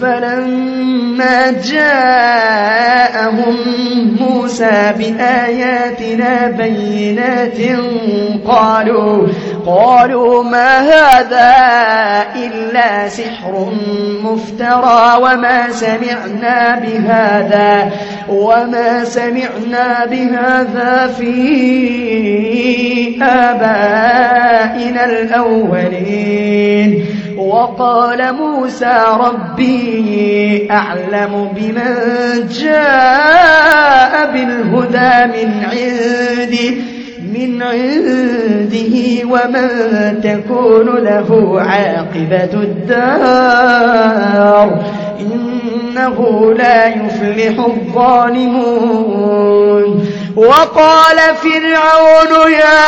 فلما جاءهم موسى بآياتنا بينات قالوا ما هذا إلا سحر مفترى وما سمعنا بهذا في آبائنا الأولين. وقال موسى ربي أعلم بمن جاء بالهدى من عنده ومن تكون له عاقبة الدار إنه لا يفلح الظالمون. وقال فرعون يا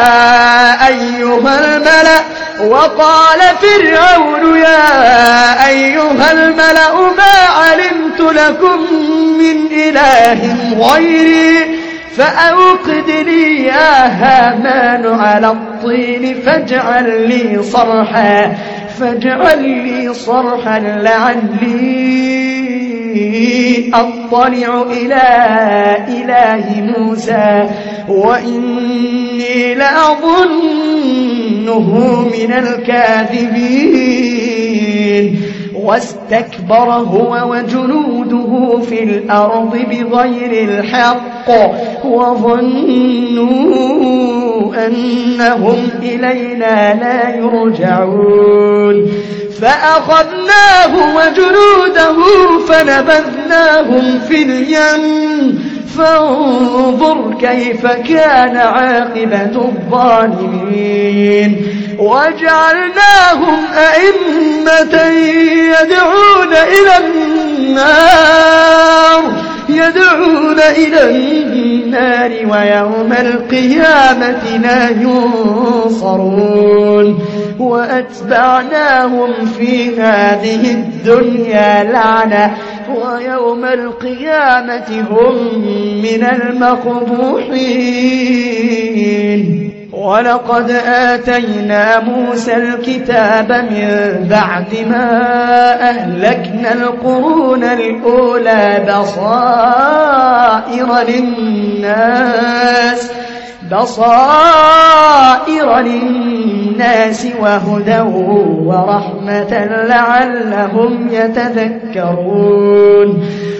أيها الملأ ما علمت لكم من إله غيري فأوقد لي يا هامان على الطين فاجعل لي صرحا لعلي أطلع إلى إله موسى وإني لأظنه من الكاذبين. واستكبر هو وجنوده في الأرض بغير الحق وظنوا أنهم إلينا لا يرجعون. فأخذناه وجنوده فنبذناهم في اليم فانظر كيف كان عاقبة الظالمين. وجعلناهم أئمة يدعون إلى النار ويوم القيامة لا ينصرون. وأتبعناهم في هذه الدنيا لعنة ويوم القيامة هم من المقبوحين. ولقد آتينا موسى الكتاب من بعد ما أهلكنا القرون الأولى بصائر للناس وهدى ورحمة لعلهم يتذكرون.